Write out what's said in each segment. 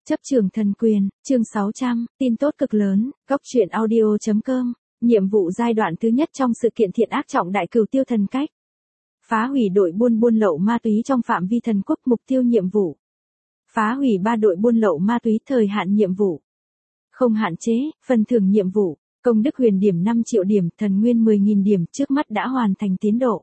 Chấp trường thần quyền, chương 600, tin tốt cực lớn, góc truyện audio.com, nhiệm vụ giai đoạn thứ nhất trong sự kiện thiện ác trọng đại Cửu Tiêu thần cách. Phá hủy đội buôn lậu ma túy trong phạm vi thần quốc, mục tiêu nhiệm vụ. Phá hủy 3 đội buôn lậu ma túy, thời hạn nhiệm vụ. Không hạn chế, phần thưởng nhiệm vụ, công đức huyền điểm 5 triệu điểm, thần nguyên 10.000 điểm, trước mắt đã hoàn thành tiến độ.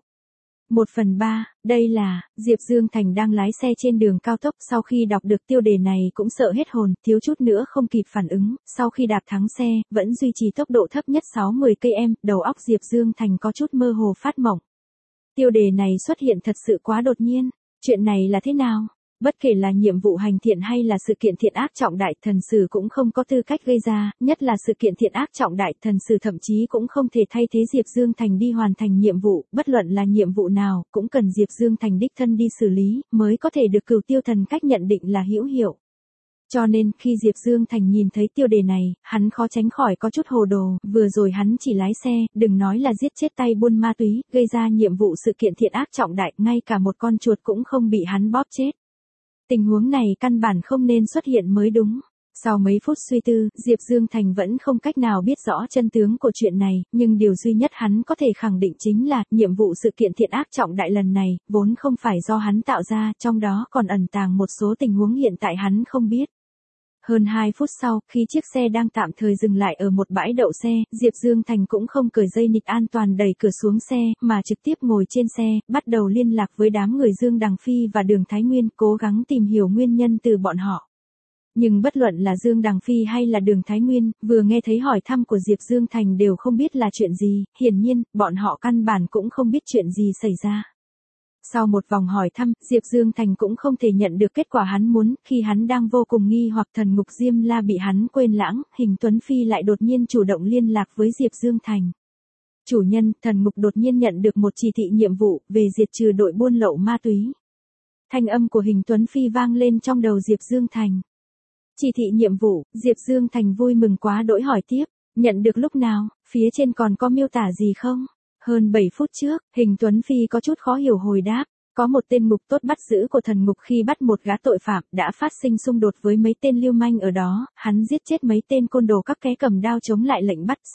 1/3, đây là, Diệp Dương Thành đang lái xe trên đường cao tốc, sau khi đọc được tiêu đề này cũng sợ hết hồn, thiếu chút nữa không kịp phản ứng, sau khi đạp thắng xe, vẫn duy trì tốc độ thấp nhất 60 km, đầu óc Diệp Dương Thành có chút mơ hồ phát mộng. Tiêu đề này xuất hiện thật sự quá đột nhiên, chuyện này là thế nào? Bất kể là nhiệm vụ hành thiện hay là sự kiện thiện ác trọng đại, thần sử cũng không có tư cách gây ra, nhất là sự kiện thiện ác trọng đại, thần sử thậm chí cũng không thể thay thế Diệp Dương Thành đi hoàn thành nhiệm vụ, bất luận là nhiệm vụ nào, cũng cần Diệp Dương Thành đích thân đi xử lý, mới có thể được Cửu Tiêu thần cách nhận định là hữu hiệu. Cho nên, khi Diệp Dương Thành nhìn thấy tiêu đề này, hắn khó tránh khỏi có chút hồ đồ, vừa rồi hắn chỉ lái xe, đừng nói là giết chết tay buôn ma túy, gây ra nhiệm vụ sự kiện thiện ác trọng đại, ngay cả một con chuột cũng không bị hắn bóp chết. Tình huống này căn bản không nên xuất hiện mới đúng. Sau mấy phút suy tư, Diệp Dương Thành vẫn không cách nào biết rõ chân tướng của chuyện này, nhưng điều duy nhất hắn có thể khẳng định chính là, nhiệm vụ sự kiện thiện ác trọng đại lần này, vốn không phải do hắn tạo ra, trong đó còn ẩn tàng một số tình huống hiện tại hắn không biết. Hơn 2 phút sau, khi chiếc xe đang tạm thời dừng lại ở một bãi đậu xe, Diệp Dương Thành cũng không cởi dây nịt an toàn đẩy cửa xuống xe, mà trực tiếp ngồi trên xe, bắt đầu liên lạc với đám người Dương Đằng Phi và Đường Thái Nguyên, cố gắng tìm hiểu nguyên nhân từ bọn họ. Nhưng bất luận là Dương Đằng Phi hay là Đường Thái Nguyên, vừa nghe thấy hỏi thăm của Diệp Dương Thành đều không biết là chuyện gì, hiển nhiên, bọn họ căn bản cũng không biết chuyện gì xảy ra. Sau một vòng hỏi thăm, Diệp Dương Thành cũng không thể nhận được kết quả hắn muốn, khi hắn đang vô cùng nghi hoặc thần ngục Diêm La bị hắn quên lãng, Hình Tuấn Phi lại đột nhiên chủ động liên lạc với Diệp Dương Thành. Chủ nhân, thần ngục đột nhiên nhận được một chỉ thị nhiệm vụ, về diệt trừ đội buôn lậu ma túy. Thanh âm của Hình Tuấn Phi vang lên trong đầu Diệp Dương Thành. Chỉ thị nhiệm vụ, Diệp Dương Thành vui mừng quá đỗi hỏi tiếp, nhận được lúc nào, phía trên còn có miêu tả gì không? Hơn 7 phút trước, Hình Tuấn Phi có chút khó hiểu hồi đáp, có một tên ngục tốt bắt giữ của thần ngục khi bắt một gã tội phạm, đã phát sinh xung đột với mấy tên lưu manh ở đó, hắn giết chết mấy tên côn đồ các ké cầm đao chống lại lệnh bắt,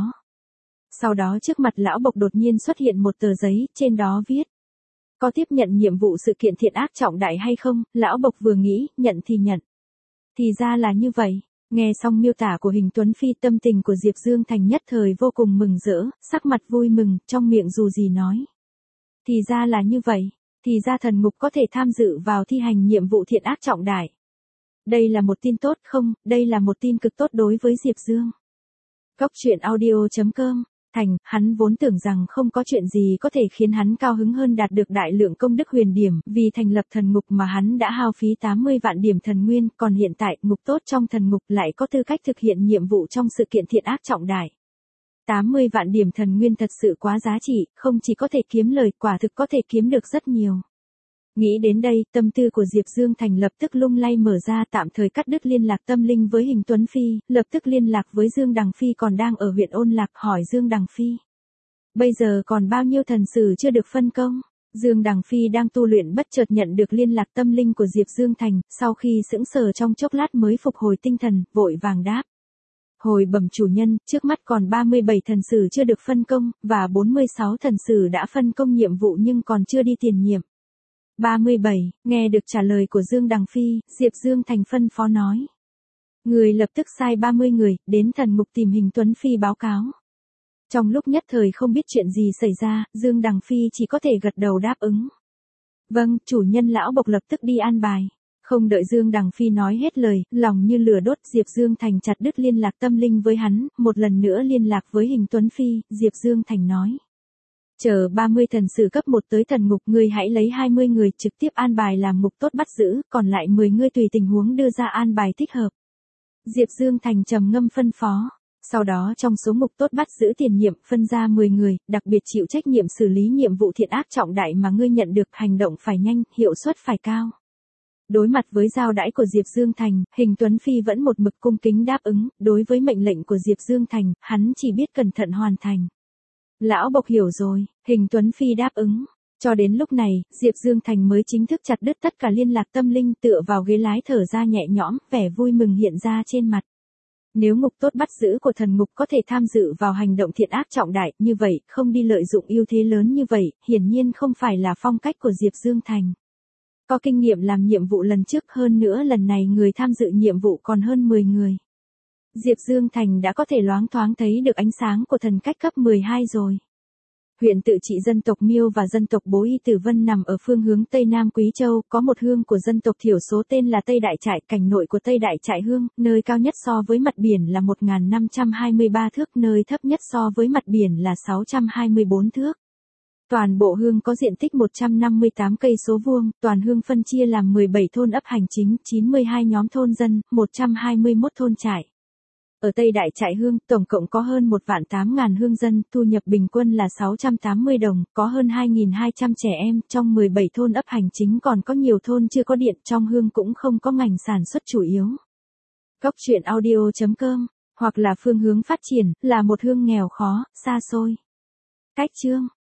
sau đó trước mặt lão bộc đột nhiên xuất hiện một tờ giấy, trên đó viết: có tiếp nhận nhiệm vụ sự kiện thiện ác trọng đại hay không? Lão bộc vừa nghĩ, nhận thì nhận. Thì ra là như vậy. Nghe xong miêu tả của Hình Tuấn Phi, tâm tình của Diệp Dương Thành nhất thời vô cùng mừng rỡ, sắc mặt vui mừng, trong miệng dù gì nói. Thì ra là như vậy, thì ra thần ngục có thể tham dự vào thi hành nhiệm vụ thiện ác trọng đại. Đây là một tin tốt không, đây là một tin cực tốt đối với Diệp Dương. Góc truyện audio.com, Thành, hắn vốn tưởng rằng không có chuyện gì có thể khiến hắn cao hứng hơn đạt được đại lượng công đức huyền điểm, vì thành lập thần ngục mà hắn đã hao phí 80 vạn điểm thần nguyên, còn hiện tại, ngục tốt trong thần ngục lại có tư cách thực hiện nhiệm vụ trong sự kiện thiện ác trọng đại. 80 vạn điểm thần nguyên thật sự quá giá trị, không chỉ có thể kiếm lời, quả thực có thể kiếm được rất nhiều. Nghĩ đến đây, tâm tư của Diệp Dương Thành lập tức lung lay mở ra, tạm thời cắt đứt liên lạc tâm linh với Hình Tuấn Phi, lập tức liên lạc với Dương Đằng Phi còn đang ở huyện Ôn Lạc, hỏi Dương Đằng Phi. Bây giờ còn bao nhiêu thần sử chưa được phân công? Dương Đằng Phi đang tu luyện bất chợt nhận được liên lạc tâm linh của Diệp Dương Thành, sau khi sững sờ trong chốc lát mới phục hồi tinh thần, vội vàng đáp. Hồi bẩm chủ nhân, trước mắt còn 37 thần sử chưa được phân công, và 46 thần sử đã phân công nhiệm vụ nhưng còn chưa đi tiền nhiệm. 37, nghe được trả lời của Dương Đằng Phi, Diệp Dương Thành phân phó nói. Người lập tức sai 30 người, đến thần ngục tìm Hình Tuấn Phi báo cáo. Trong lúc nhất thời không biết chuyện gì xảy ra, Dương Đằng Phi chỉ có thể gật đầu đáp ứng. Vâng, chủ nhân. Lão bộc lập tức đi an bài. Không đợi Dương Đằng Phi nói hết lời, lòng như lửa đốt, Diệp Dương Thành chặt đứt liên lạc tâm linh với hắn, một lần nữa liên lạc với Hình Tuấn Phi, Diệp Dương Thành nói. Chờ 30 thần sử cấp 1 tới thần ngục, ngươi hãy lấy 20 người trực tiếp an bài làm ngục tốt bắt giữ, còn lại 10 người tùy tình huống đưa ra an bài thích hợp. Diệp Dương Thành trầm ngâm phân phó. Sau đó trong số ngục tốt bắt giữ tiền nhiệm, phân ra 10 người, đặc biệt chịu trách nhiệm xử lý nhiệm vụ thiện ác trọng đại mà ngươi nhận được, hành động phải nhanh, hiệu suất phải cao. Đối mặt với giao đãi của Diệp Dương Thành, Hình Tuấn Phi vẫn một mực cung kính đáp ứng, đối với mệnh lệnh của Diệp Dương Thành, hắn chỉ biết cẩn thận hoàn thành. Lão bộc hiểu rồi, Hình Tuấn Phi đáp ứng. Cho đến lúc này, Diệp Dương Thành mới chính thức chặt đứt tất cả liên lạc tâm linh, tựa vào ghế lái thở ra nhẹ nhõm, vẻ vui mừng hiện ra trên mặt. Nếu ngục tốt bắt giữ của thần ngục có thể tham dự vào hành động thiện ác trọng đại như vậy, không đi lợi dụng ưu thế lớn như vậy, hiển nhiên không phải là phong cách của Diệp Dương Thành. Có kinh nghiệm làm nhiệm vụ lần trước, hơn nữa lần này người tham dự nhiệm vụ còn hơn 10 người. Diệp Dương Thành đã có thể loáng thoáng thấy được ánh sáng của thần cách cấp 12 rồi. Huyện tự trị dân tộc Miêu và dân tộc Bố Y Tử Vân nằm ở phương hướng Tây Nam Quý Châu, có một hương của dân tộc thiểu số tên là Tây Đại Trại, cảnh nội của Tây Đại Trại hương, nơi cao nhất so với mặt biển là 1.523 thước, nơi thấp nhất so với mặt biển là 624 thước. Toàn bộ hương có diện tích 158 cây số vuông, toàn hương phân chia làm 17 thôn ấp hành chính, 92 nhóm thôn dân, 121 thôn trại. Ở Tây Đại Trại hương, tổng cộng có hơn 1.800.000 hương dân, thu nhập bình quân là 680 đồng, có hơn 2.200 trẻ em, trong 17 thôn ấp hành chính còn có nhiều thôn chưa có điện, trong hương cũng không có ngành sản xuất chủ yếu. Góc truyện audio.com, hoặc là phương hướng phát triển, là một hương nghèo khó, xa xôi. Cách chương